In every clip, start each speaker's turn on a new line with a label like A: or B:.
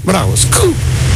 A: Bravo, scoop.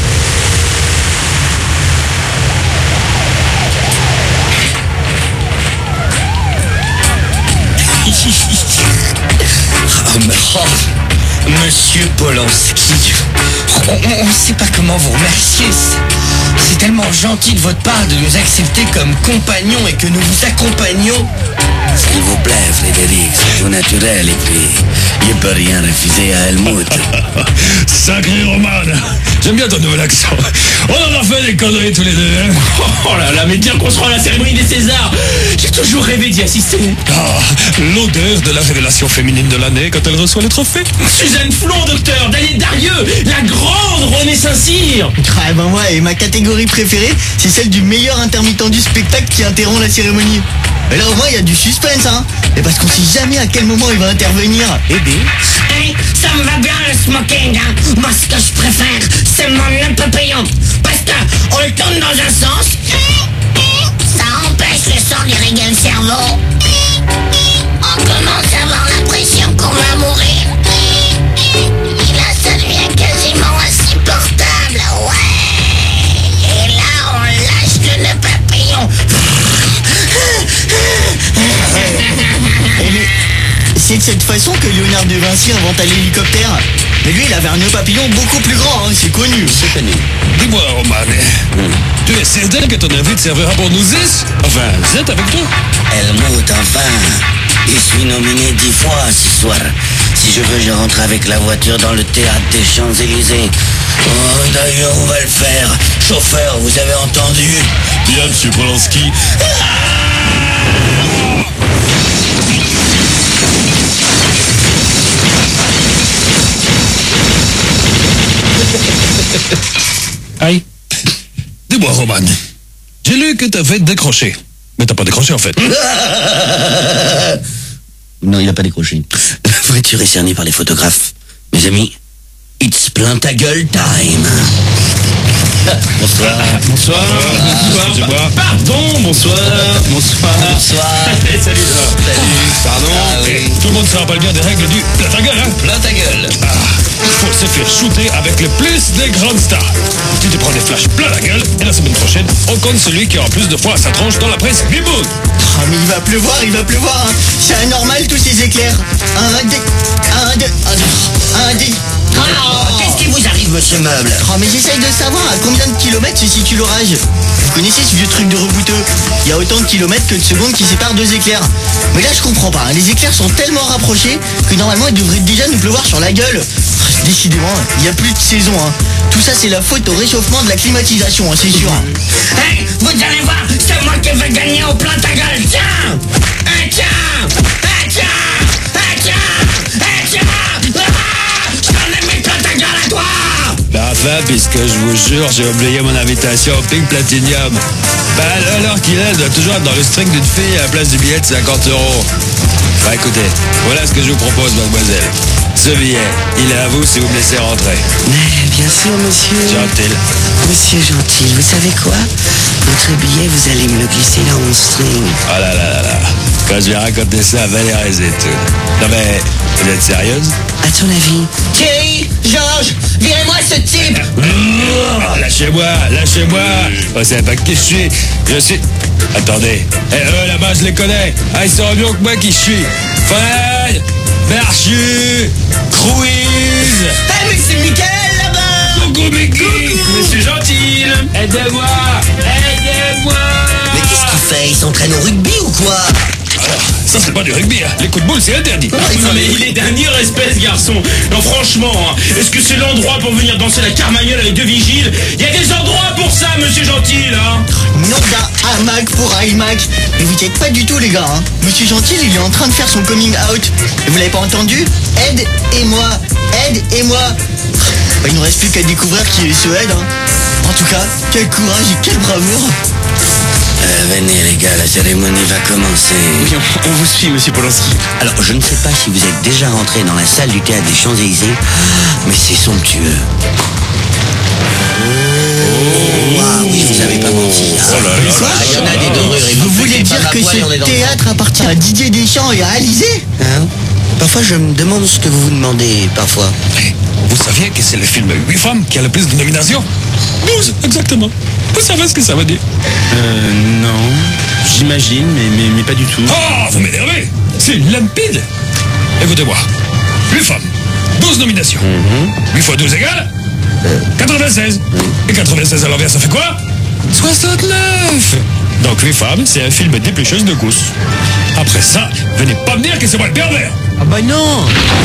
B: Monsieur Polanski, on ne sait pas comment vous remercier. C'est tellement gentil de votre part de nous accepter comme compagnons et que nous vous accompagnons.
C: S'il vous plaît, Frédéric, c'est tout naturel et puis il ne peut rien refuser à Helmut.
D: Sacré Roman, j'aime bien ton nouvel accent. On en a fait des conneries tous les deux, hein.
E: Oh là là, mais bien qu'on se rend à la cérémonie des Césars. J'ai toujours rêvé d'y assister.
D: Ah, l'odeur de la révélation féminine de l'année quand elle reçoit le trophée.
E: Suzanne Flon, docteur, Daniel Darieux, la grande René Saint-Cyr.
F: Ah ben ouais, et ma catégorie préférée, c'est celle du meilleur intermittent du spectacle qui interrompt la cérémonie. Et là au moins il y a du suspense, hein. Et parce qu'on sait jamais à quel moment il va intervenir.
G: Hey, ça me va bien le smoking, hein. Moi ce que je préfère, c'est mon papillon. Parce que on le tourne dans un sens, ça empêche le sang d'irriguer le cerveau. On commence à avoir l'impression qu'on va mourir. Et là ça devient quasiment insupportable, ouais. Et là on lâche le nœud papillon.
F: C'est de cette façon que Léonard de Vinci inventa l'hélicoptère. Mais lui, il avait un nœud papillon beaucoup plus grand, hein, c'est connu.
C: C'est connu.
D: Dis-moi, Roman, tu es certain que ton invite servira pour nous 10? Enfin, Z avec toi?
C: Helmut, enfin. Je suis nominé 10 fois ce soir. Si je veux, je rentre avec la voiture dans le théâtre des Champs-Élysées. Oh, d'ailleurs, on va le faire. Chauffeur, vous avez entendu?
D: Bien, monsieur Polanski. Aïe. Dis-moi, Roman, j'ai lu que t'avais décroché. Mais t'as pas décroché, en fait.
C: Non, il a pas décroché. La voiture est cernée par les photographes. Mes amis, it's plein ta gueule time. Bonsoir.
E: Bonsoir.
D: Excusez-moi.
E: Pardon, bonsoir. Bonsoir.
C: Bonsoir.
E: Salut.
C: Salut.
E: Pardon.
C: Ah oui.
D: Tout le monde se rappelle bien des règles du plein ta gueule, hein?
C: Plein ta gueule.
D: Faut se faire shooter avec le plus des grandes stars. Tu te prends des flashs plein la gueule, et la semaine prochaine, on compte celui qui aura plus de fois à sa tronche dans la presse Biboun.
F: Ah mais il va pleuvoir, hein. C'est anormal tous ces éclairs. Un, deux.
C: Qu'est-ce qui vous arrive, monsieur Meuble?
F: Oh mais j'essaye de savoir à combien de kilomètres se situe l'orage. Vous connaissez ce vieux truc de rebouteux? Il y a autant de kilomètres que de secondes qui séparent deux éclairs. Mais là je comprends pas, hein. Les éclairs sont tellement rapprochés que normalement il devrait déjà nous pleuvoir sur la gueule. Décidément, il n'y a plus de saison, hein. Tout ça c'est la faute au réchauffement de la climatisation, hein, c'est sûr.
G: Hey, vous allez voir, c'est moi qui vais gagner au plein ta gueule. Tiens. Je t'en ai mis plein ta gueule à toi.
D: Enfin, puisque je vous jure, j'ai oublié mon invitation au Pink Platinum. Alors qu'il est, elle doit toujours être dans le string d'une fille à la place du billet de 50 €. Bah écoutez, voilà ce que je vous propose, mademoiselle. Ce billet, il est à vous si vous me laissez rentrer.
C: Mais bien sûr, monsieur.
D: Gentil.
C: Monsieur Gentil, vous savez quoi? Votre billet, vous allez me le glisser là en string.
D: Oh là là là là. Quand je vais raconter ça à Valérie et tout. Non mais, vous êtes sérieuse?
C: À ton avis?
G: Thierry, Georges, virez-moi ce type.
D: Lâchez-moi. Oh, c'est pas qui je suis. Je suis... Attendez. Eux, là-bas, je les connais. Ah, ils sont mieux que moi qui je suis. Fred, Berchu, Cruise.
F: Eh mais c'est Michael là-bas.
D: Coucou, Mickey.
E: Monsieur Gentil.
D: Aidez-moi.
C: Mais qu'est-ce qu'il fait? Il s'entraîne au rugby ou quoi?
D: Alors, ça, c'est pas du rugby, hein. Les coups de boule, c'est interdit.
E: Non mais il est d'un irrespect ce garçon. Non franchement, hein, est-ce que c'est l'endroit pour venir danser la carmagnole avec deux vigiles? Il y a des endroits pour ça, monsieur Gentil, hein.
F: Non d'un hamac pour iMac. Mais vous êtes pas du tout les gars, hein. Monsieur Gentil, il est en train de faire son coming out. Et vous l'avez pas entendu? Aide-moi. Bah, il ne reste plus qu'à découvrir qui est ce aide, hein. En tout cas, quel courage et quelle bravoure.
C: Venez les gars, la cérémonie va commencer.
E: Oui, on vous suit, monsieur Polanski.
C: Alors, je ne sais pas si vous êtes déjà rentré dans la salle du théâtre des Champs-Élysées, mais c'est somptueux. Waouh, oui, je vous avais pas menti. Il y en a des dorures. Et
F: Vous voulez dire que ce théâtre appartient à Didier Deschamps et à Alizé?
C: Hein? Parfois, je me demande ce que vous vous demandez, parfois.
D: Vous savez saviez que c'est le film 8 femmes qui a le plus de nominations? 12, exactement. Vous savez ce que ça veut dire?
E: Non. J'imagine, mais pas du tout.
D: Ah, vous m'énervez. C'est limpide. Écoutez-moi. 8 femmes, 12 nominations. 8 fois 12 égale 96. Et 96 à l'envers, ça fait quoi? 69. Donc 8 femmes, c'est un film d'éplucheuse de gousses. Après ça, venez pas me dire que c'est moi le pervers.
F: Ah bah non.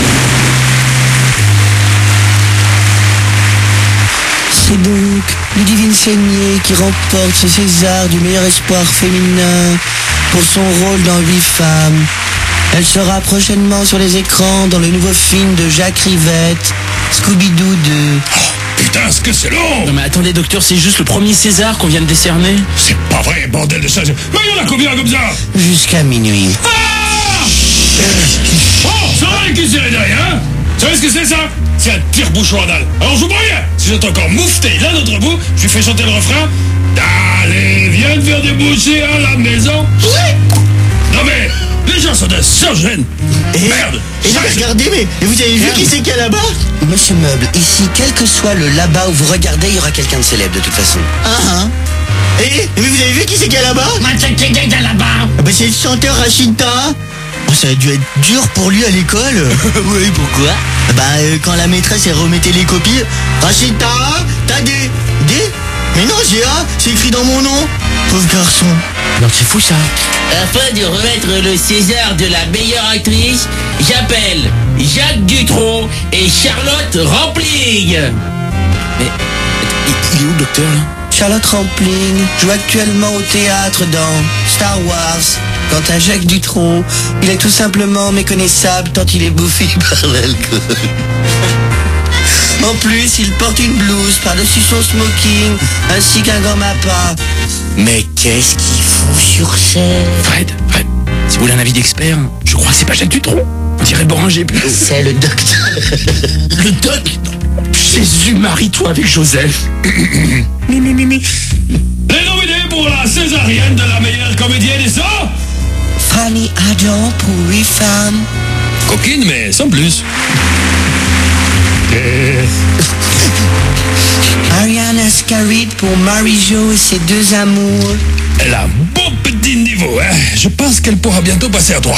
F: C'est donc Ludivine Seigné qui remporte ce César du meilleur espoir féminin pour son rôle dans 8 femmes. Elle sera prochainement sur les écrans dans le nouveau film de Jacques Rivette, Scooby-Doo 2.
D: Oh, putain, ce que c'est long.
E: Non mais attendez docteur, c'est juste le premier César qu'on vient de décerner.
D: C'est pas vrai, bordel de ça. Mais il y en a combien comme ça?
F: Jusqu'à minuit.
D: Ah! Oh, ça va les cuisiner derrière, hein? Vous savez ce que c'est ça? C'est un tire-bouchon anal. Alors je vous préviens, si j'entends encore moufter là notre bout, je lui fais chanter le refrain. Allez, viens te faire déboucher à la maison. Non mais, les gens sont d'un sans-gêne. Merde.
F: Et là, regardez, mais vous avez vu qui c'est qu'il y a là-bas? Monsieur Meuble, ici, quel que soit le là-bas où vous regardez, il y aura quelqu'un de célèbre de toute façon. Et mais vous avez vu qui c'est qu'il y a là-bas?
G: là-bas.
F: Ah bah c'est le chanteur Rachida. Oh, ça a dû être dur pour lui à l'école. Oui, pourquoi? Quand la maîtresse elle remettait les copies, Rachida, t'as des... Mais non, j'ai A, c'est écrit dans mon nom. Pauvre garçon.
E: Non, c'est fou ça.
C: Afin de remettre le César de la meilleure actrice, j'appelle Jacques Dutronc et Charlotte Rampling.
E: Mais il est où le docteur là?
F: Charlotte Rampling joue actuellement au théâtre dans Star Wars. Quant à Jacques Dutronc, il est tout simplement méconnaissable tant il est bouffé par l'alcool. En plus, il porte une blouse par-dessus son smoking, ainsi qu'un gant mappa. Mais qu'est-ce qu'il fout sur scène?
E: Fred, si vous voulez un avis d'expert, je crois que c'est pas Jacques Dutronc. On dirait Boringer plutôt.
F: C'est le docteur.
E: Le doc? Jésus, marie-toi avec Joseph.
D: Les nominés pour la césarienne de la meilleure comédienne et ça?
F: Fanny Adam pour 8 femmes.
D: Coquine, mais sans plus.
F: Ariane Ascaride pour Marie-Jo et ses 2 amours.
D: Elle a un bon petit niveau, hein. Je pense qu'elle pourra bientôt passer à 3.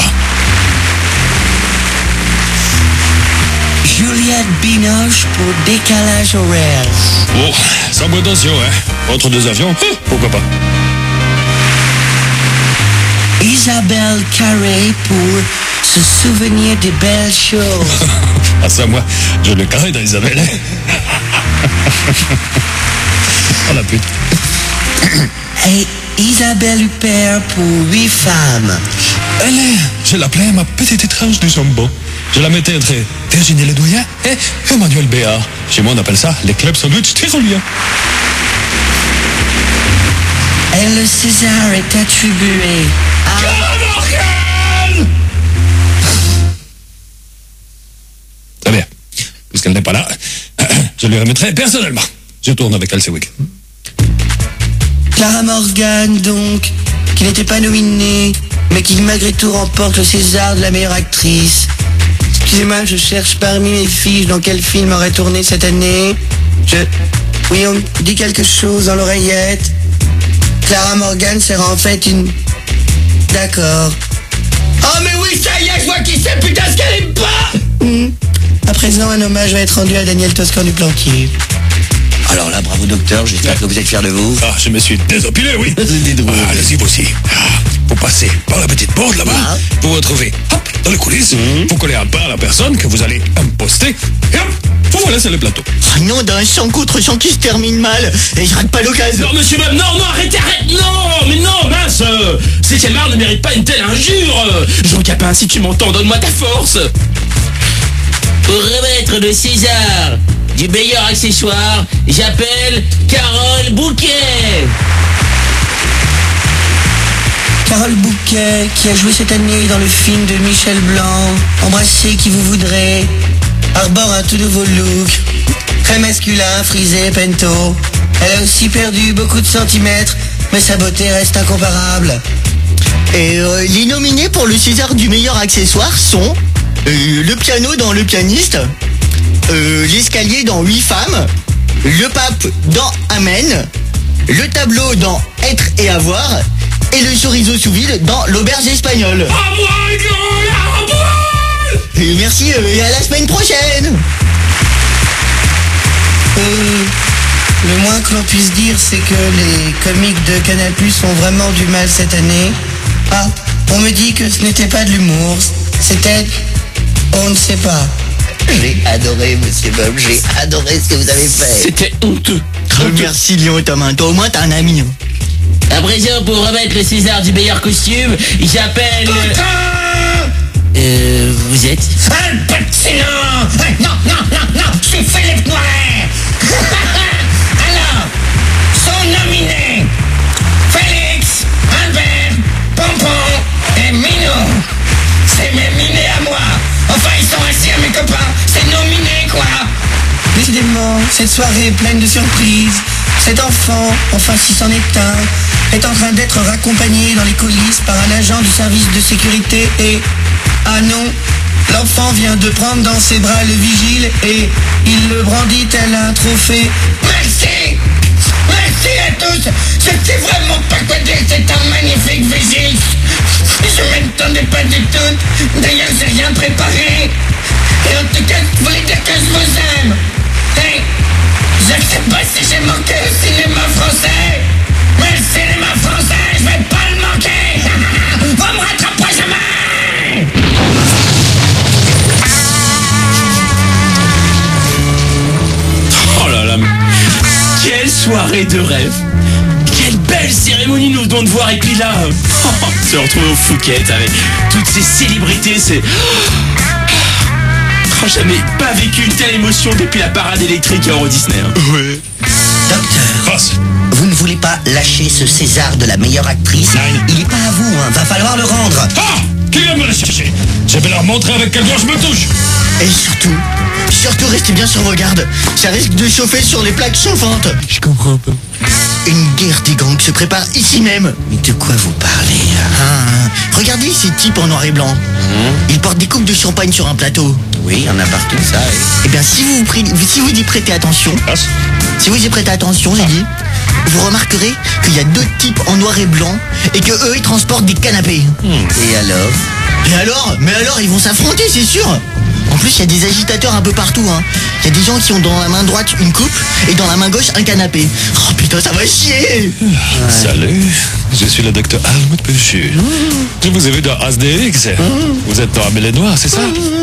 F: Juliette Binoche pour Décalage horaire.
D: Oh, sans prétention, hein. Entre 2 avions, pourquoi pas.
F: Isabelle Carré pour Se souvenir des belles choses.
D: Ah ça, moi, je le carré dans Isabelle. Oh la pute.
F: Et Isabelle Huppert pour 8 femmes.
D: Elle est, je l'appelais ma petite étrange du jambon. Je la mettais entre Virginie Ledoyen et Emmanuel Béard. Chez moi, on appelle ça les clubs sandwich tyroliens.
F: Et le César est attribué à...
D: Très bien. Puisqu'elle n'est pas là, je lui remettrai personnellement. Je tourne avec elle ce week.
F: Clara Morgan, donc, qui n'était pas nominée, mais qui malgré tout remporte le César de la meilleure actrice. Excusez-moi, je cherche parmi mes fiches dans quel film aurait tourné cette année. Oui, on me dit quelque chose dans l'oreillette. Clara Morgan sera en fait une... D'accord.
G: Oh mais oui, ça y est, je vois qui c'est, putain, ce qu'elle aime pas.
F: À présent, un hommage va être rendu à Daniel Toscan du Plantier.
C: Alors là, bravo docteur, j'espère que vous êtes fiers de vous.
D: Ah, je me suis désopilé, oui.
C: C'est drôle.
D: Ah, allez-y, vous aussi. Vous passez par la petite porte là-bas, vous vous retrouvez hop, dans les coulisses, vous collez un pas à la personne que vous allez imposter, et hop, vous voilà sur le plateau.
F: Oh non, d'un chant contre chant qui se termine mal, et je rate pas l'occasion.
E: Non monsieur Meuble, non, arrêtez, non, mais non, mince. 7e art ne mérite pas une telle injure. Jean Capin, si tu m'entends, donne-moi ta force.
C: Pour remettre le César du meilleur accessoire, j'appelle Carole Bouquet.
F: Carole Bouquet, qui a joué cette année dans le film de Michel Blanc, Embrassez qui vous voudrez, arbore un tout nouveau look, très masculin, frisé, pento. Elle a aussi perdu beaucoup de centimètres, mais sa beauté reste incomparable. Et les nominés pour le César du meilleur accessoire sont le piano dans Le Pianiste, l'escalier dans 8 femmes, le pape dans Amen, le tableau dans Être et avoir, et le chorizo sous vide dans l'auberge espagnole. Et merci et à la semaine prochaine.
B: Le moins que l'on puisse dire, c'est que les comiques de Canal+ ont vraiment du mal cette année. Ah, on me dit que ce n'était pas de l'humour, c'était... on ne sait pas.
F: J'ai adoré, monsieur Bob, j'ai adoré ce que vous avez fait.
E: C'était honteux.
F: Merci Léon Thomas, toi au moins t'as un ami.
E: À présent, pour remettre le César du meilleur costume, il s'appelle... vous êtes
G: Al Pacino. Non, je suis Philippe Noiret. Alors, sont nominés Félix, Albert, Pompon et Minou. C'est mes minés à moi. Enfin, ils sont assis à mes copains. C'est nominé, quoi.
B: Décidément, cette soirée pleine de surprises, cet enfant, enfin si c'en est un, est en train d'être raccompagné dans les coulisses par un agent du service de sécurité et... ah non, l'enfant vient de prendre dans ses bras le vigile et il le brandit tel un trophée.
G: Merci. Merci à tous. C'était vraiment pas quoi dire. C'est un magnifique vigile. Je m'attendais pas du tout. D'ailleurs, j'ai rien préparé. Et en tout cas, je voulais dire que je vous aime. Hey, je sais pas si j'ai manqué au cinéma français. Mais le cinéma français, je vais pas le manquer. Vous me rattraperez jamais.
E: Oh là là, mais quelle soirée de rêve. Quelle belle cérémonie nous venons de voir. Et puis là, se retrouver au Phuket avec toutes ces célébrités, c'est... jamais pas vécu une telle émotion depuis la parade électrique à Euro Disney.
D: Oui.
C: Docteur, vous ne voulez pas lâcher ce César de la meilleure actrice? Il n'est pas à vous, hein. Va falloir le rendre.
D: Ah! Qui vient me le chercher? Je vais leur montrer avec quel doigt je me touche.
F: Et surtout restez bien sur vos gardes. Ça risque de chauffer sur les plaques chauffantes.
D: Je comprends pas.
F: Une guerre des gangs se prépare ici même.
C: Mais de quoi vous parlez?
F: Regardez ces types en noir et blanc. Ils portent des coupes de champagne sur un plateau.
C: Oui, il y en a partout, ça.
F: Eh bien, si vous y prêtez attention, j'ai dit, vous remarquerez qu'il y a 2 types en noir et blanc et que eux, ils transportent des canapés.
C: Et alors?
F: Mais alors, ils vont s'affronter, c'est sûr. En plus, il y a des agitateurs un peu partout, hein. Il y a des gens qui ont dans la main droite une coupe et dans la main gauche un canapé. Oh putain, ça va chier.
D: Salut, je suis le docteur Helmut Péchu. Je vous ai vu dans Astérix. Vous êtes dans Amélie Noire, c'est ça?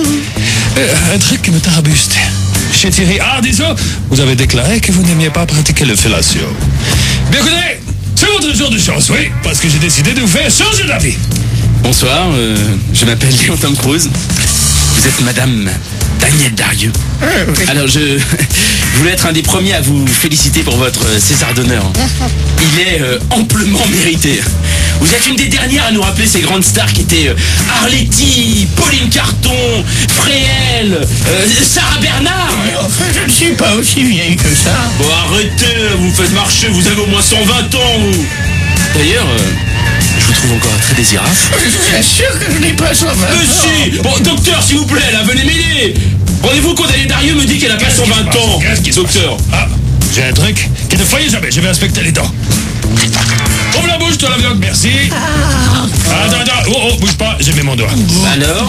D: Un truc qui me tarabuste. Chez Thierry Ardisson, vous avez déclaré que vous n'aimiez pas pratiquer le fellatio. Bien écoutez, c'est votre jour de chance, oui, parce que j'ai décidé de vous faire changer d'avis.
E: Bonsoir, je m'appelle Léon Tom Cruise. Vous êtes madame Danielle Darieux. Alors je voulais être un des premiers à vous féliciter pour votre César d'honneur. Il est amplement mérité. Vous êtes une des dernières à nous rappeler ces grandes stars qui étaient Arletty, Pauline Carton, Fréhel, Sarah Bernard.
G: Enfin, je ne suis pas aussi vieille que ça.
E: Bon, arrêtez, vous faites marcher, vous avez au moins 120 ans, vous. D'ailleurs, je vous trouve encore très désirable.
G: Je vous assure que je n'ai pas 120 ans.
E: Si. Bon, docteur, s'il vous plaît, là, venez m'aider. Rendez-vous quand Danielle Darieux me dit qu'elle a pas 120 ans. Docteur.
D: Ah, j'ai un truc qui ne faillit jamais, je vais inspecter les dents. Ouvre la bouche, toi la viande, merci. Attends, oh, bouge pas, j'ai mis mon doigt.
E: Alors?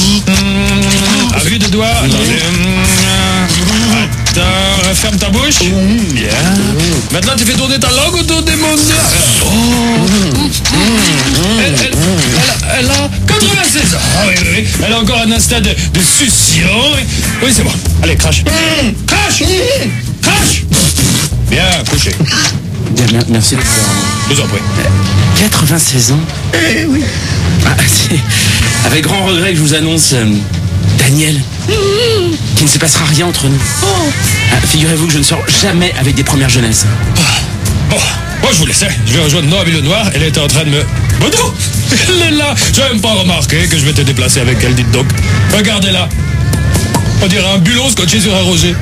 D: À vue de doigt, attendez. Attends, ferme ta bouche. Bien. Maintenant, tu fais tourner ta langue autour des mon doigt. Elle a 96 ans. Ah oui. Elle a encore un instinct de succion. Oui, c'est bon. Allez, crache. Crache. Bien, couché.
E: Bien, merci docteur.
D: Je vous en prie.
E: 96 ans.
G: Oui.
E: Ah, c'est avec grand regret que je vous annonce, Daniel, qu'il ne se passera rien entre nous. Figurez-vous que je ne sors jamais avec des premières jeunesses.
D: Bon, moi je vous laisse. Je vais rejoindre Noah Noir. Elle était en train de me... Boudou, elle est là. Je n'ai même pas remarqué que je m'étais déplacé avec elle, dites donc. Regardez-la. On dirait un bulot scotché sur un roger.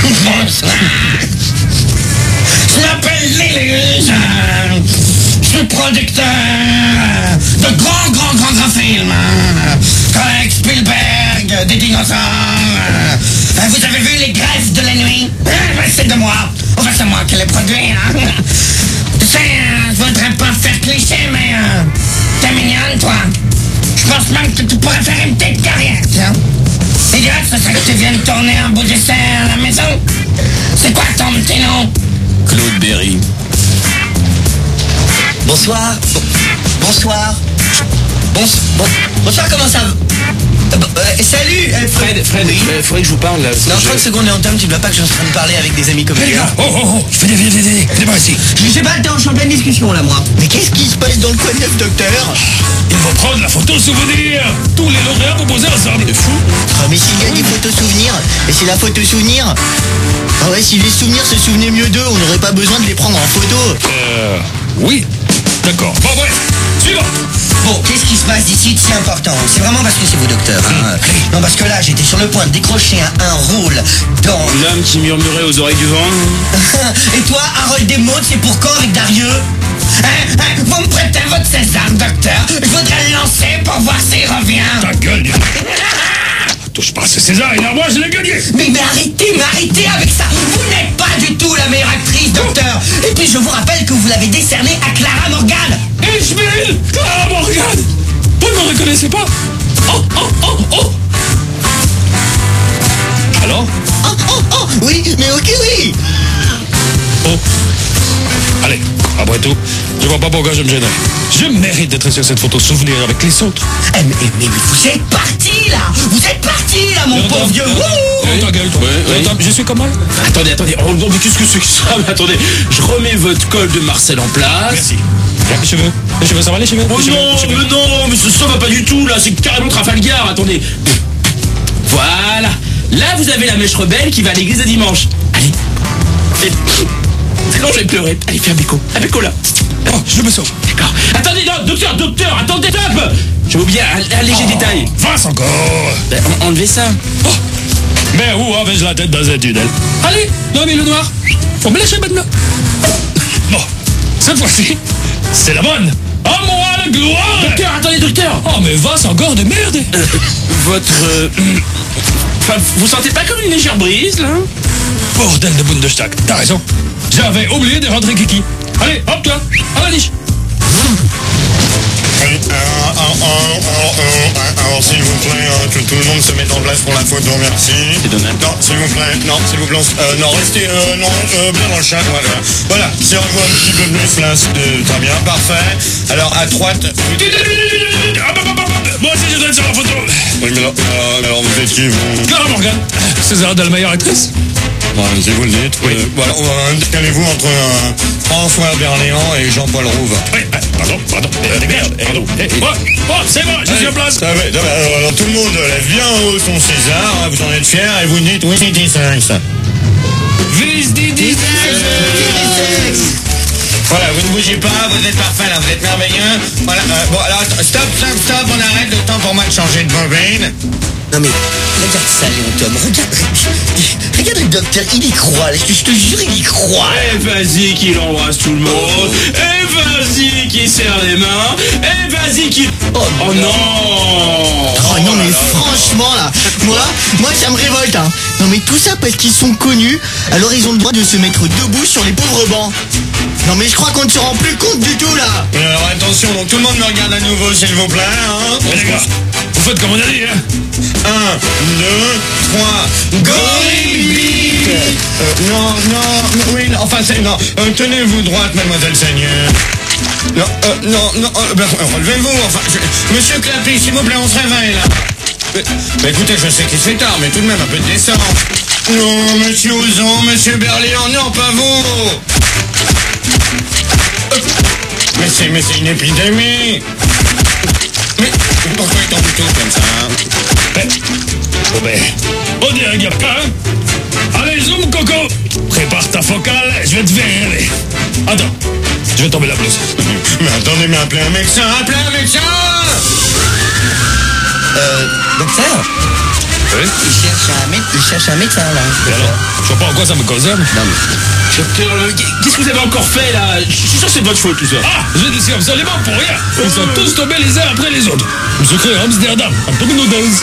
G: Je m'appelle Léluse. Je suis producteur de grands films. Avec Spielberg,
B: des dinosaures. Vous avez vu les greffes de la nuit? C'est de moi. Enfin, c'est moi qui les produis. Tu sais, je voudrais pas faire cliché, mais t'es mignonne, toi. Je pense même que tu pourrais faire une petite carrière, tiens. Idiote, ce serait que tu viennes tourner un bout d'essai à la maison. C'est quoi ton petit nom?
E: Claude Berry.
F: Bonsoir. Bonsoir. Bonsoir, comment ça va? Salut,
E: Fred,
F: Oui.
E: faudrait que je vous parle là.
F: Non, 30 secondes, Tom, tu dois pas que je suis en train de parler avec des amis comme
D: Les
F: toi.
D: gars, venez par ici.
F: Je sais pas, t'es en pleine discussion là, moi. Mais qu'est-ce qui se passe dans le coin de neuf, docteur?
D: Il faut prendre la photo souvenir. Tous les lauréats proposés ensemble. C'est fou.
F: Ah, mais s'il y a des photos souvenirs, et c'est la photo souvenir. Ah ouais, si les souvenirs se souvenaient mieux d'eux, on n'aurait pas besoin de les prendre en photo.
D: Oui. D'accord. Bon, bref. Suivant.
F: Bon, qu'est-ce qui se passe d'ici de si important? C'est vraiment parce que c'est vous, docteur. Hein. Non, parce que là, j'étais sur le point de décrocher un rôle dans...
E: L'homme qui murmurait aux oreilles du vent.
F: Et toi, Harold Desmodes, c'est pour quand avec Darieux?
B: Vous me prêtez votre César, docteur? Je voudrais le lancer pour voir s'il revient.
D: Ta gueule. Touche pas à ce César, et là, moi, je l'ai gagné.
B: Mais arrêtez avec ça. Vous n'êtes pas du tout la meilleure actrice, docteur. Et puis je vous rappelle que vous l'avez décerné à Clara Morgan.
D: Ishmael, Clara Morgan. Vous ne me reconnaissez pas? Oh. Alors?
F: Oui, mais ok, oui.
D: Oh. Allez, après tout, je vois pas pourquoi je me gênerais. Je mérite d'être sur cette photo souvenir avec les autres.
B: Mais vous êtes parti là. Vous êtes parti là, mon pauvre vieux.
D: Ta gueule, toi.
E: Oui.
D: Je suis comme mal.
E: Attendez. Oh non, mais qu'est-ce que c'est que ça? Mais attendez, je remets votre col de Marcel en place.
D: Merci. Les cheveux, ça va les cheveux?
E: Oh
D: Les
E: non,
D: cheveux.
E: mais non, mais ça va pas du tout, là, c'est carrément Trafalgar, attendez. Voilà. Là, vous avez la mèche rebelle qui va à l'église le dimanche. Allez. C'est long, je vais pleurer. Allez, fais un béco. Un béco, là.
D: Oh, je me sauve.
E: D'accord. Attendez, non, docteur, attendez, stop. J'ai oublié un léger détail.
D: Vince encore.
E: Ben, enlevez ça.
D: Oh. Mais où avais-je la tête dans un tunnel? Allez, non mais le noir. Faut me lâcher maintenant. Bon, cette fois-ci, c'est la bonne. À moi la gloire.
E: Docteur, attendez, docteur.
D: Oh mais Vince encore de merde.
E: Enfin, vous sentez pas comme une légère brise, là?
D: Bordel de Bundestag, t'as raison. J'avais oublié de rentrer Kiki. Allez, hop toi, à la niche.
A: Alors s'il vous plaît, que tout le monde se mette en place pour la photo, merci.
E: C'est dommage.
A: Non, s'il vous plaît, non, restez, bien dans le chat, voilà, serrez-vous un petit peu plus là, très bien, parfait. Alors à droite...
D: Moi aussi je dois être sur la photo.
A: Oui, mais alors vous êtes qui, vous?
D: Clara Morgan, César de la meilleure actrice.
A: Si vous le dites.
D: Oui.
A: Voilà, calez-vous entre François Berléand et Jean-Paul Rouve.
D: Oui, pardon. Merde, pardon. C'est bon, je suis en place.
A: Alors tout le monde lève bien haut son César, vous en êtes fiers et vous dites oui, c'est 10.
D: Vis dit.
A: Voilà, vous ne bougez pas, vous êtes parfait là, vous êtes merveilleux. Voilà, bon alors stop, on arrête le temps pour moi de changer de bobine.
F: Non mais, regarde ça, Léon Tom, regarde le docteur, il y croit, je te jure, il y croit.
E: Et vas-y qu'il embrasse tout le monde. Et vas-y qu'il serre les mains. Et vas-y qu'il... Oh non.
F: Oh non mais franchement là, moi ça me révolte hein. Non mais tout ça parce qu'ils sont connus, alors ils ont le droit de se mettre debout sur les pauvres bancs. Non mais je crois qu'on ne se rend plus compte du tout là.
A: Alors attention, donc tout le monde me regarde à nouveau s'il vous plaît, hein.
D: Les gars, vous faites comme on a dit, hein.
A: 1, 2, 3, gorille bite. Non, oui, enfin c'est... Non, tenez-vous droite, mademoiselle Seigneur. Non, relevez-vous, enfin... Monsieur Clapy, s'il vous plaît, on se réveille, là. Mais écoutez, je sais qu'il c'est tard, mais tout de même un peu de décence. Non, monsieur Ouzon, monsieur Berléand, non, pas vous. Mais c'est une épidémie. Mais pourquoi ils tombent tous comme ça?
D: Bon ben, on dirait qu'il y a pas, hein. Allez, zoom, Coco. Prépare ta focale, je vais te verrer. Attends, je vais tomber la blouse.
A: Mais attendez, mais appelez un médecin.
F: Docteur,
D: Oui.
B: Il cherche un médecin, là.
D: Et alors, je vois pas en quoi ça me concerne.
B: Non, mais...
E: Docteur, qu'est-ce que vous avez encore fait là? Je suis sûr que c'est de votre faute tout ça.
D: Ah, je ne suis absolument pour rien. Ils sont tous tombés les uns après les autres. Le secret Amsterdam, un domino dance.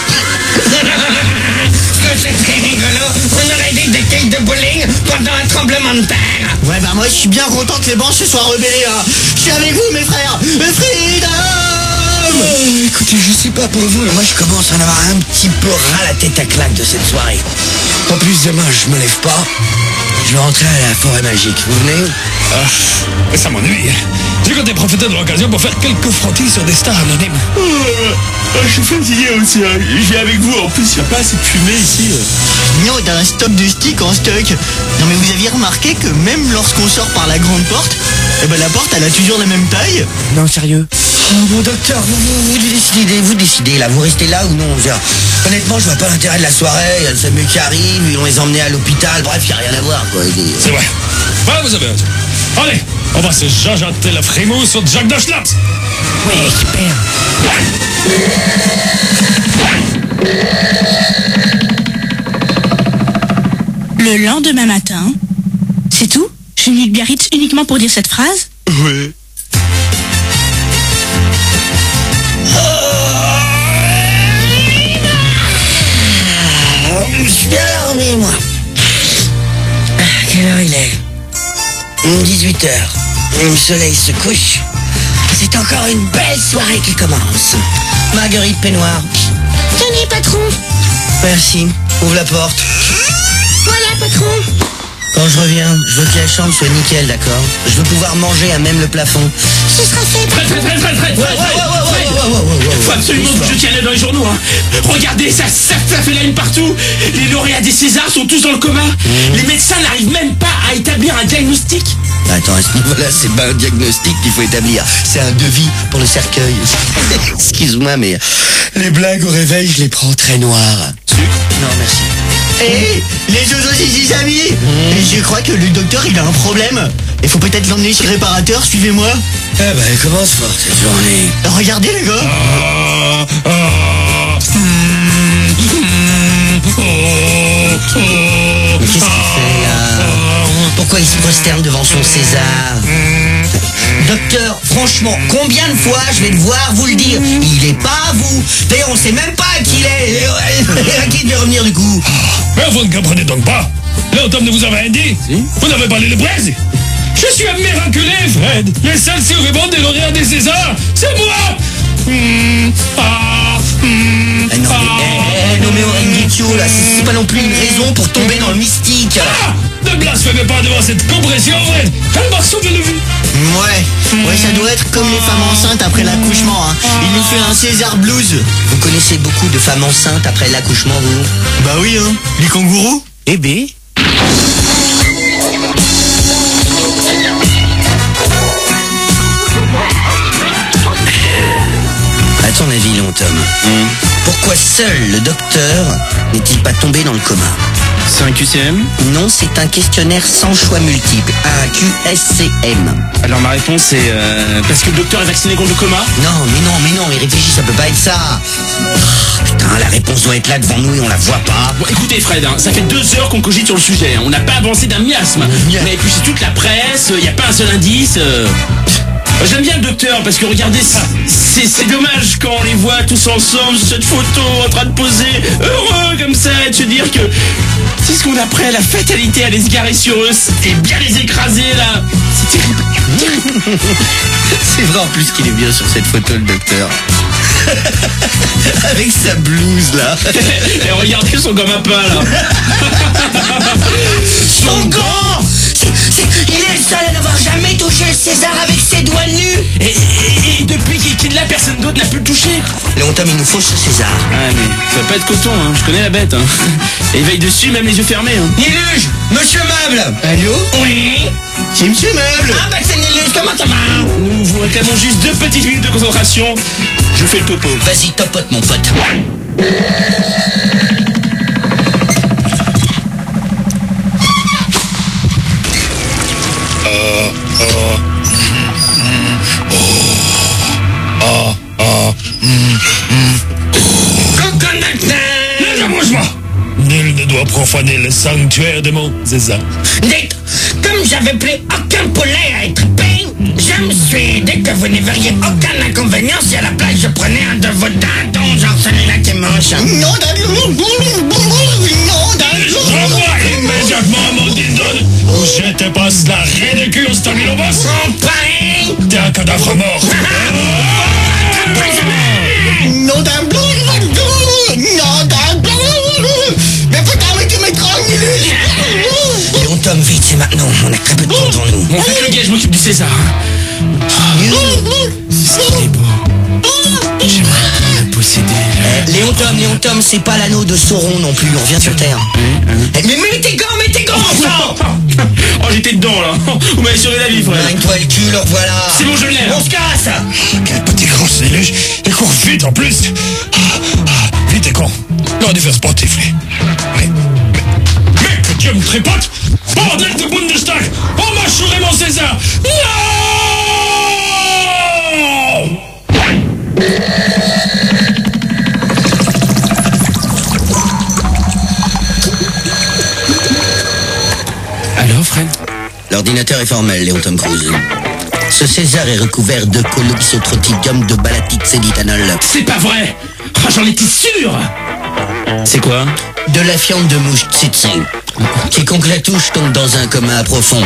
G: C'est très rigolo. On aurait dit des quilles de bowling pendant un tremblement de terre.
F: Ouais, bah moi je suis bien content que les bancs se soient rebellés, hein. Je suis avec vous, mes frères. Freedom!
C: Écoutez, je sais pas pour vous, mais moi je commence à en avoir un petit peu ras la tête à claque de cette soirée. En plus, demain, je me lève pas. Je vais rentrer à la forêt magique. Vous venez?
D: Ah, ça m'ennuie. J'ai compté profiter de l'occasion pour faire quelques frottis sur des stars anonymes.
E: Je suis fatigué aussi, hein. Je viens avec vous, en plus il n'y a pas assez de fumée ici.
F: Non, t'as un stock de sticks en stock. Non mais vous aviez remarqué que même lorsqu'on sort par la grande porte, eh ben la porte elle a toujours la même taille.
C: Non, sérieux? Oh, bon, docteur, vous décidez, là. Vous restez là ou non? Honnêtement, je vois pas l'intérêt de la soirée. Il y a le fameux qui arrive, ils vont les emmener à l'hôpital. Bref, il n'y a rien à voir, quoi.
D: C'est vrai. Bah, vous avez raison. Allez, on va se jajater la frimousse sur Jack de Schlaps.
C: Ouais, super.
H: Le lendemain matin, c'est tout? Je suis venue de Biarritz uniquement pour dire cette phrase?
E: Ouais.
C: Je suis bien dormi, moi. Quelle heure il est? 18h. Le soleil se couche. C'est encore une belle soirée qui commence. Marguerite Peignoir.
G: Tenez, patron.
C: Merci. Ouvre la porte.
G: Voilà, patron.
C: Quand je reviens, je veux que la chambre soit nickel, d'accord? Je veux pouvoir manger à même le plafond.
G: Ce sera fait.
E: Fred, faut absolument que je tienne dans les journaux, hein. Regardez, ça fait la une partout. Les lauréats des Césars sont tous dans le coma. Les médecins n'arrivent même pas à établir un diagnostic.
C: Attends, à ce niveau-là, c'est pas un diagnostic qu'il faut établir. C'est un devis pour le cercueil. Excuse-moi, mais les blagues au réveil, je les prends très noires.
E: Sucre?
C: Non, merci.
F: Hé, les autres aussi, amis. Et je crois que le docteur il a un problème. Il faut peut-être l'emmener chez le réparateur, suivez-moi.
C: Ah bah, elle commence fort cette journée.
F: Regardez les gars.
C: Mais qu'est-ce qu'il fait là? Pourquoi il se prosterne devant son César? Docteur, franchement, combien de fois je vais devoir vous le dire? Il est pas à vous. D'ailleurs, on sait même pas à qui il est. À qui il devait revenir du coup?
D: Mais vous ne comprenez donc pas? L'automne ne vous avait rien dit? Vous n'avez pas lu le presse? Je suis un miraculé, Fred. Le seul survivant des lauréats des Césars, c'est moi.
C: Non mais Orenguichio, là, c'est pas non plus une raison pour tomber dans le mystique.
D: Ne blasphémez pas devant cette compression, Fred. Un morceau de vue.
F: Ouais, ça doit être comme les femmes enceintes après l'accouchement, hein. Il nous fait un César blues.
C: Vous connaissez beaucoup de femmes enceintes après l'accouchement, vous?
F: Bah oui, hein. Les kangourous.
C: Eh ben. À ton avis, long Tom, pourquoi seul le docteur n'est-il pas tombé dans le coma?
E: C'est un QCM?
C: Non, c'est un questionnaire sans choix multiple, un QSCM.
E: Alors ma réponse est parce que le docteur est vacciné contre le coma?
C: Non, il réfléchit, ça peut pas être ça. Putain, la réponse doit être là devant nous et on la voit pas.
E: Bon, écoutez Fred, hein, ça fait 2 heures qu'on cogite sur le sujet, hein. On n'a pas avancé d'un miasme. Mais puis c'est toute la presse, il n'y a pas un seul indice. J'aime bien le docteur parce que regardez, c'est dommage quand on les voit tous ensemble sur cette photo en train de poser heureux comme ça et de se dire que c'est ce qu'on après la fatalité allait se garer sur eux et bien les écraser là. C'est terrible.
C: C'est vrai en plus qu'il est bien sur cette photo, le docteur. Avec sa blouse là.
E: Et regardez son gomme à pain là.
G: Son gant. Il est le seul à n'avoir jamais touché le César avec ses doigts nus.
E: Et depuis qu'il l'a, personne d'autre n'a pu le toucher.
C: Léon Tom, il nous faut ce César.
E: Ah mais ça va pas être coton, hein. Je connais la bête, hein. Et il veille dessus, même les yeux fermés, hein.
C: Niluge, Monsieur Meuble.
F: Allô?
G: Oui.
F: C'est Monsieur Meuble.
G: Ah bah c'est Niluge, comment ça va?
E: Nous vous réclamons juste 2 petites minutes de concentration. Je fais le topo.
C: Vas-y, topote mon pote.
D: Ne débouche-moi. profané le sanctuaire de mon César.
G: Dites, comme j'avais plus aucun poulet à être peint, je me suis dit que vous n'averiez aucun inconvénient si à la place je prenais un de vos dindons, genre celui-là qui mange.
F: Non,
D: Renvoie immédiatement mon dindon ou je te passe la raie de cul au stabilo-boss.
G: Mon pain.
D: T'es un cadavre mort.
F: non d'un blanc, non d'un blanc. Mais putain, mais tu m'étrangles.
C: Léon Tom, vite, c'est maintenant. On a très peu de temps devant nous.
E: Bon, faites le gars, je m'occupe du César. C'est beau. J'aimerais le posséder.
C: Léon Tom, c'est pas l'anneau de Sauron non plus, on revient sur Terre.
G: Mais mets tes gants, enfant.
E: Oh, j'étais dedans, là. Vous m'avez sauvé la vie, frère.
C: Règne-toi le cul, le revoilà.
E: C'est bon, je l'ai.
G: On se casse.
D: Quel petit grand céluge. Il court vite en plus. Vite et con. Il aurait dû faire sportif, lui. Mais que Dieu me trépote. Bordel de Bundestag. On m'a chouré mon César. Non.
E: Alors, Fred?
C: L'ordinateur est formel, Léon Tom Cruise. Ce César est recouvert de coloxotrotidium de balatixéditanol.
E: C'est pas vrai. Oh, j'en étais sûr. C'est quoi?
C: De la fiente de mouche tsitsi. Quiconque la touche tombe dans un coma profond.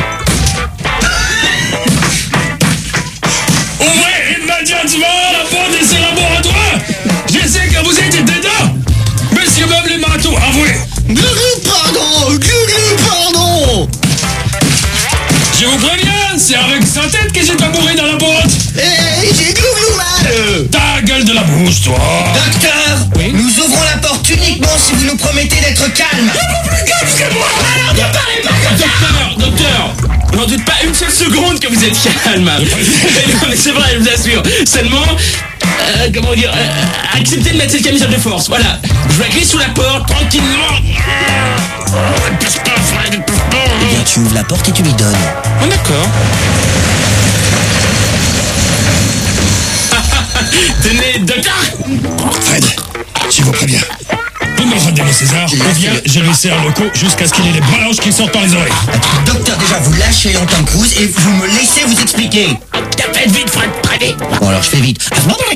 D: Ouvrez immédiatement la porte de ces laboratoires. Je sais que vous étiez dedans. Monsieur Meuble Marteau, avouez.
F: Pardon.
D: Je vous préviens, c'est avec sa tête que j'ai tabouret dans la porte.
F: J'ai glouglou mal.
D: Ta gueule de la bouche, toi.
B: Docteur, nous ouvrons la porte uniquement si vous nous promettez d'être calme.
E: Docteur, on n'en doute pas une seule seconde que vous êtes calme. Non, mais c'est vrai, je vous assure. Seulement, comment dire, acceptez de mettre cette camisole de force. Voilà, je la glisse sous la porte, tranquillement.
C: Eh bien, tu ouvres la porte et tu lui donnes.
E: Oh, d'accord. Tenez, docteur.
D: Fred, je vous préviens. Vous me rendez mon César, ou bien je lui serre le cou jusqu'à ce qu'il ait les balances qui sortent par les oreilles.
B: Docteur, déjà, vous lâchez Léon Tom Cruise et vous me laissez vous expliquer.
G: Faites vite, Fred, prenez.
C: Bon, alors je fais vite.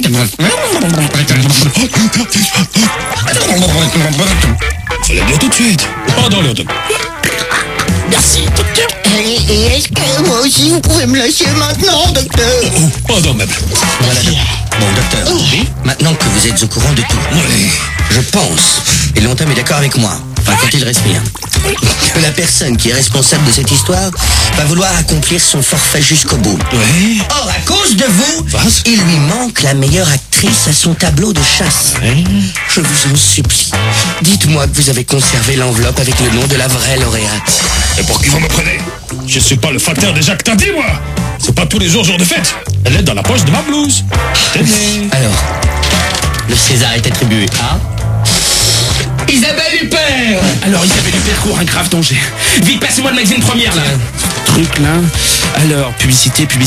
D: Fallait bien tout de suite. Pardon, Léon Tom.
G: Merci, docteur.
F: Et est-ce que moi aussi vous pouvez me lâcher maintenant, docteur?
D: Pardon, Meuble.
C: Voilà. Bon, docteur, maintenant que vous êtes au courant de tout,
D: Oui.
C: je pense, et Léon Tom est d'accord avec moi, enfin quand il respire, que la personne qui est responsable de cette histoire va vouloir accomplir son forfait jusqu'au bout.
D: Oui.
B: Or, à cause de vous,
C: Il lui manque la meilleure actrice à son tableau de chasse. Je vous en supplie, dites-moi que vous avez conservé l'enveloppe avec le nom de la vraie lauréate.
D: Et pour qui vous me prenez? Je suis pas le facteur des Jacques Tardy, moi. C'est pas tous les jours de fête. Elle est dans la poche de ma blouse. Tenez.
C: Alors, le César est attribué à...
B: Isabelle Huppert.
E: Alors, Isabelle Huppert court un grave danger. Vite, passez-moi le magazine première, là. Truc, là. Alors, publicité.
B: C'est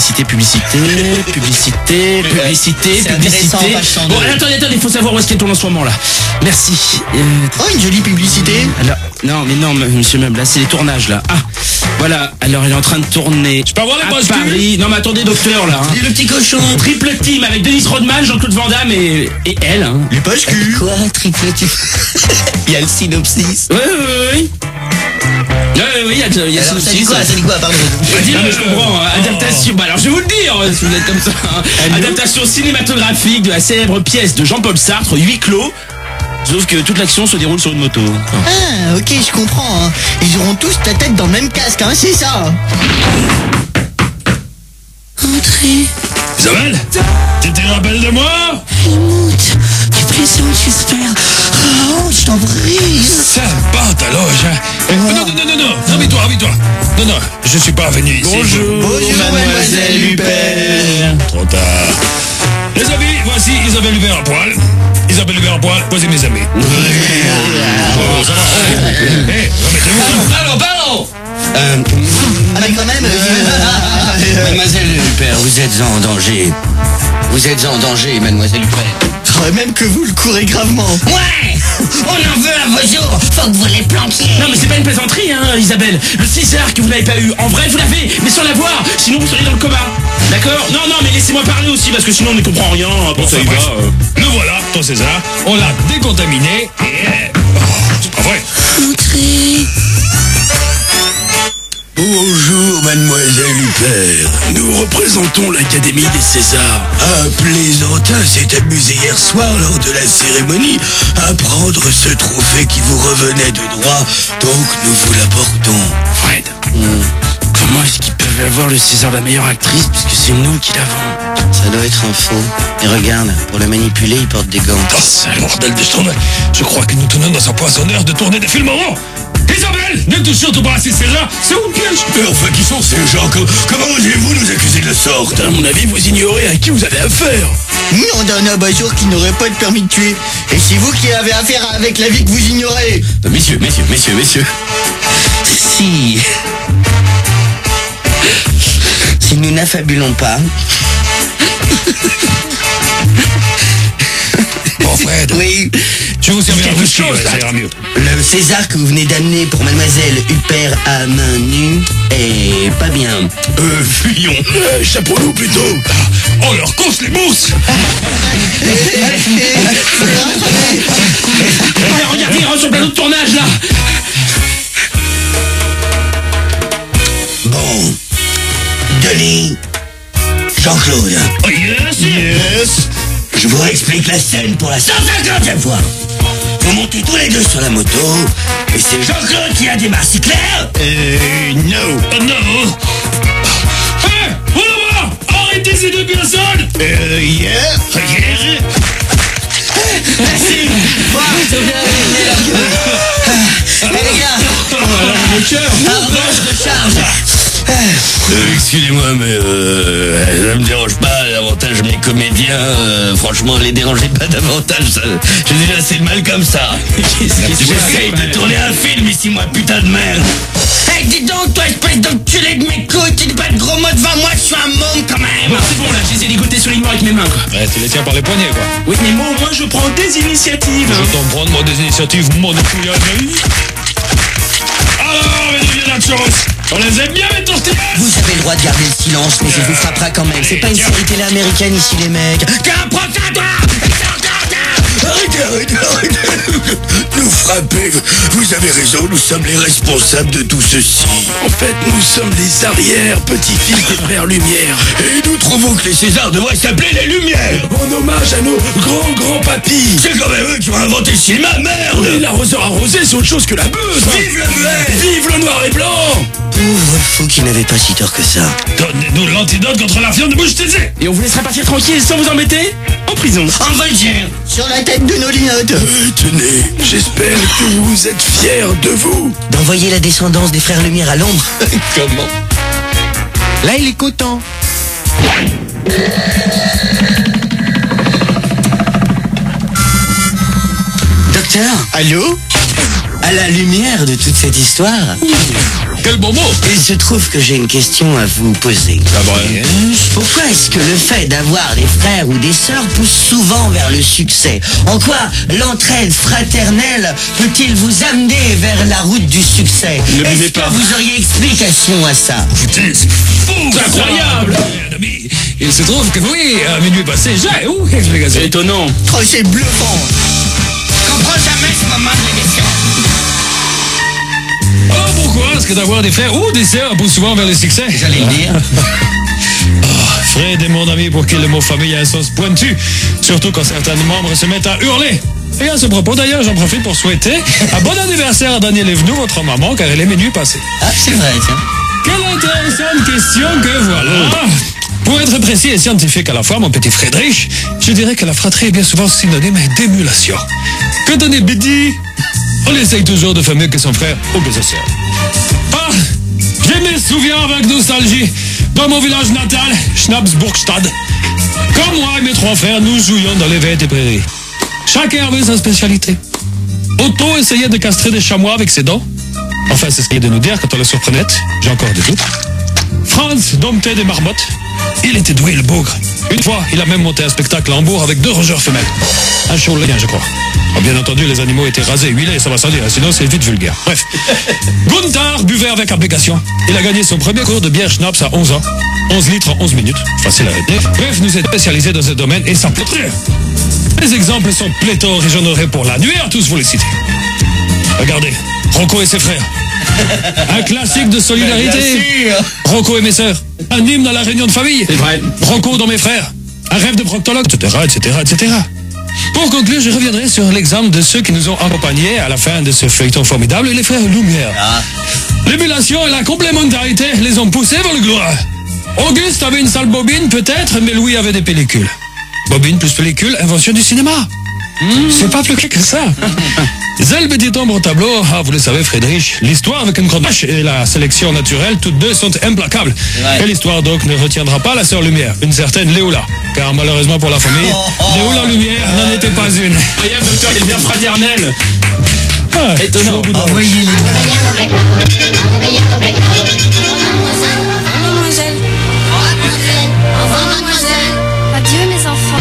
B: intéressant, page 102.
E: Bon, attendez, il faut savoir où est-ce qu'elle tourne en ce moment, là. Merci.
F: Oh, une jolie publicité.
E: Alors, non, monsieur Meuble, là, c'est les tournages, là. Ah, voilà. Alors, elle est en train de tourner.
D: Je peux avoir les
E: à
D: poches
E: Paris. Non, mais attendez, docteur, là.
B: Et le petit cochon.
E: Triple team avec Denise Rodman, Jean-Claude Van Damme et elle, hein.
F: Les poches cul.
C: Quoi, triple tu... Il y a le synopsis.
E: Oui. Oui, il y a
C: Alors, ça dit quoi, pardon?
E: Non, mais je comprends, hein. Adaptation. Bah alors je vais vous le dire, si vous êtes comme ça. Hein. Adaptation cinématographique de la célèbre pièce de Jean-Paul Sartre, Huis clos. Sauf que toute l'action se déroule sur une moto.
F: Ah, ok, je comprends. Hein. Ils auront tous ta tête dans le même casque, hein, c'est ça.
H: Entrez.
D: Isabelle, tu te rappelles de moi?
H: Helmut. Tu plaisantes, j'espère.
F: Oh, je t'en prie.
D: Ça bat ta loge, hein. Non, rabis-toi. Non, je suis pas venu ici.
F: Bonjour, mademoiselle Huppert.
D: Trop tard. Les amis, voici Isabelle Huppert à poil. Isabelle Huppert à poil, voici mes amis. Bon, ça va.
B: Pardon.
F: Ah, mais quand même...
C: Mademoiselle Huppert, vous êtes en danger. Vous êtes en danger, mademoiselle Huppert.
F: Même que vous le courez gravement.
G: Ouais. On en veut à vos jours. Faut que vous les planquiez.
E: Non mais c'est pas une plaisanterie, hein, Isabelle. Le César que vous n'avez pas eu, en vrai vous l'avez, mais sans l'avoir, sinon vous seriez dans le coma. D'accord? Non, mais laissez-moi parler aussi, parce que sinon on ne comprend rien. Bon, ça y va.
D: Le voilà, ton César. On l'a décontaminé et... c'est pas vrai.
B: Entrez.
I: Bonjour, mademoiselle Huppert. Nous représentons l'Académie des Césars. Un plaisantin s'est amusé hier soir lors de la cérémonie à prendre ce trophée qui vous revenait de droit, donc nous vous l'apportons.
E: Fred, comment est-ce qu'ils peuvent avoir le César de la meilleure actrice, puisque c'est nous qui l'avons?
C: Ça doit être un faux. Et regarde, pour le manipuler, il porte des gants.
D: Oh, c'est un bordel de Stromae. Je crois que nous tenons dans un poissonneur de tourner des films horreurs. Isabelle, ne touche surtout pas à ces Césars, c'est où le piège?
I: Mais enfin, qui sont ces gens? Comment osez-vous nous accuser de la sorte?
E: À mon avis, vous ignorez à qui vous avez affaire.
F: Non, d'un abat-jour qui n'aurait pas de permis de tuer. Et c'est vous qui avez affaire avec la vie que vous ignorez.
E: Messieurs.
C: Si nous n'affabulons pas...
D: Bon, Fred.
C: Oui.
D: Je vais vous servir un whisky, ça ira mieux.
C: Le César que vous venez d'amener pour mademoiselle Huppert à main nue est pas bien.
I: Fuyons. Chapeau-nous plutôt.
D: On leur cause les mousses.
E: Regardez, il rentre sur le plateau de tournage, là.
C: Bon. Denis. Jean-Claude.
D: Oh, yes.
C: Je vous réexplique la scène pour la 150e fois. Vous montez tous les deux sur la moto, et c'est Jean-Claude qui a démarré, c'est clair?
I: Non.
D: Non. Hé, on va voir. Arrêtez ces deux personnes.
I: Yeah.
C: Merci. Les gars, revanche de charge.
I: Excusez-moi, mais ça me dérange pas. L'avantage mes comédiens, franchement, les dérangez pas davantage. J'ai déjà assez de mal comme ça. J'essaye de tourner un film ici, moi, putain de merde.
G: Hey, dis donc, toi, espèce d'enculé de mes couilles, tu dis pas de gros mots devant moi, je suis un môme quand même.
E: Bon, c'est bon, là, j'essaie d'écouter solidement avec mes mains, quoi.
D: Ouais, tu les tiens par les poignets, quoi.
E: Oui, mais moi, au moins, je prends des initiatives.
D: Je t'en prends, moi, des initiatives, mon couillage. Alors, mesdames et messieurs, on les aime bien, mes toastés.
C: Vous avez le droit de garder le silence, mais il vous frappera quand même. C'est pas une série télé américaine ici, les mecs.
G: Qu'apprends-toi, toi.
I: Arrêtez. Nous frapper. Vous avez raison, nous sommes les responsables de tout ceci.
E: En fait, nous sommes les arrière-petits-fils des frères Lumière.
I: Et nous trouvons que les Césars devraient s'appeler les Lumières.
E: En hommage à nos grands-grands-papis.
I: C'est quand même eux qui ont inventé le cinéma, merde.
E: Et l'arroseur arrosé, c'est autre chose que la beuze.
I: Vive le muet.
E: Vive le noir et blanc.
C: Pauvre fou qui n'avait pas si tort que ça.
D: Donnez-nous l'antidote contre la fièvre de bouche taisée.
E: Et on vous laissera partir tranquille sans vous embêter en prison.
G: On va le dire.
F: Sur la tête de nos linottes.
I: Tenez, j'espère que vous êtes fiers de vous.
C: D'envoyer la descendance des frères Lumière à Londres.
I: Comment?
B: Là, il est content.
C: Docteur,
F: Allô?
C: à la lumière de toute cette histoire,
D: Quel bon mot.
C: il se trouve que j'ai une question à vous poser. Pourquoi est-ce que le fait d'avoir des frères ou des sœurs pousse souvent vers le succès? En quoi l'entraide fraternelle peut-il vous amener vers la route du succès?
E: Ne buvez
C: Est-ce
E: pas.
C: que vous auriez explication à ça?
D: Écoutez, c'est fou.
E: C'est incroyable.
D: Il se trouve que oui, à minuit passé, j'ai explication.
E: C'est étonnant.
F: Oh, c'est bluffant.
G: Je comprends jamais ce moment de l'émission.
D: Alors pourquoi est-ce que d'avoir des frères ou des sœurs pousse souvent vers le succès?
C: J'allais le dire.
D: Fred est mon ami pour qui le mot famille a un sens pointu, surtout quand certains membres se mettent à hurler. Et à ce propos, d'ailleurs, j'en profite pour souhaiter un bon anniversaire à Daniel Evenou, votre maman, car elle est minuit passée.
C: Ah, c'est vrai, tiens.
D: Quelle intéressante question que voilà. Pour être précis et scientifique à la fois, mon petit Friedrich, je dirais que la fratrie est bien souvent synonyme d'émulation. Quand on est bédi, on essaye toujours de faire mieux que son frère ou que sa sœur. Ah, je me souviens avec nostalgie, dans mon village natal, Schnapsburgstad. Comme moi et mes trois frères, nous jouions dans les verts des prairies. Chacun avait sa spécialité. Otto essayait de castrer des chamois avec ses dents. Enfin, c'est ce qu'il de nous dire quand on le surprenait. J'ai encore des doutes.
J: Franz domptait des marmottes. Il était doué, le bougre. Une fois, il a même monté un spectacle à Hambourg avec 2 rongeurs femelles. Un show lien, je crois. Bien entendu, les animaux étaient rasés, huilés, ça va sans dire, sinon c'est vite vulgaire. Bref. Gunther buvait avec application. Il a gagné son premier cours de bière schnapps à 11 ans. 11 litres en 11 minutes. Facile à retenir. Bref, nous sommes spécialisés dans ce domaine et ça plaît très. Les exemples sont pléthores et j'en aurai pour la nuit à tous vous les citer. Regardez, Rocco et ses frères. Un classique de solidarité. Rocco et mes sœurs. Un hymne à la réunion de famille.
E: C'est vrai.
J: Rocco dans mes frères. Un rêve de proctologue, etc. Pour conclure, je reviendrai sur l'exemple de ceux qui nous ont accompagnés à la fin de ce feuilleton formidable, les frères Lumière. L'émulation et la complémentarité les ont poussés vers le gloire. Auguste avait une sale bobine, peut-être, mais Louis avait des pellicules. Bobine plus pellicule, invention du cinéma. C'est pas plus clair que ça. Zell petit ombre au tableau, vous le savez Friedrich, l'histoire avec une grande vache et la sélection naturelle, toutes deux sont implacables. Et l'histoire donc ne retiendra pas la sœur Lumière, une certaine Léola. Car malheureusement pour la famille, Léola Lumière n'en était pas une.
E: Incroyable, docteur, il est bien fraternel. Étonnant.
B: Envoyez-les.
K: Mademoiselle. Au revoir, mademoiselle. Adieu, mes enfants.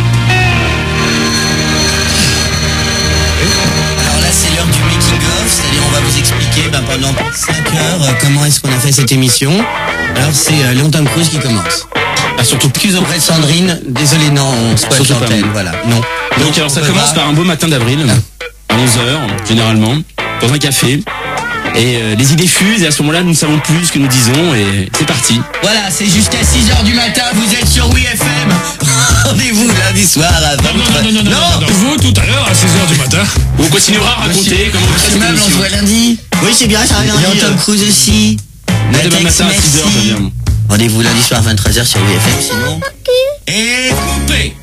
B: Alors là, c'est l'heure du making-of, c'est-à-dire on va vous expliquer pendant 5 heures comment est-ce qu'on a fait cette émission. Alors c'est Léon Tom Cruise qui commence.
E: Ah, surtout
B: Excuse auprès de Sandrine, désolé, non, on squatte
E: Surtout pas
B: l'antenne,
E: moi.
B: voilà, non.
E: Donc alors ça commence par un beau matin d'avril, à 11h généralement, dans un café. Et les idées fusent et à ce moment-là nous ne savons plus ce que nous disons et c'est parti.
B: Voilà, c'est jusqu'à 6h du matin, vous êtes sur WeFM. Rendez-vous lundi soir à 23h.
J: Non, vous tout à l'heure à 6h du matin.
E: On continuera à raconter comment on fait cette
B: Même on se
E: émission.
B: voit lundi.
F: Oui, c'est bien, ça revient
B: Léon Tom Cruise aussi.
E: Dès demain
B: Latex,
E: matin à 6h,
B: merci.
E: ça vient.
B: Rendez-vous lundi soir à 23h sur WeFM sinon. Et coupez.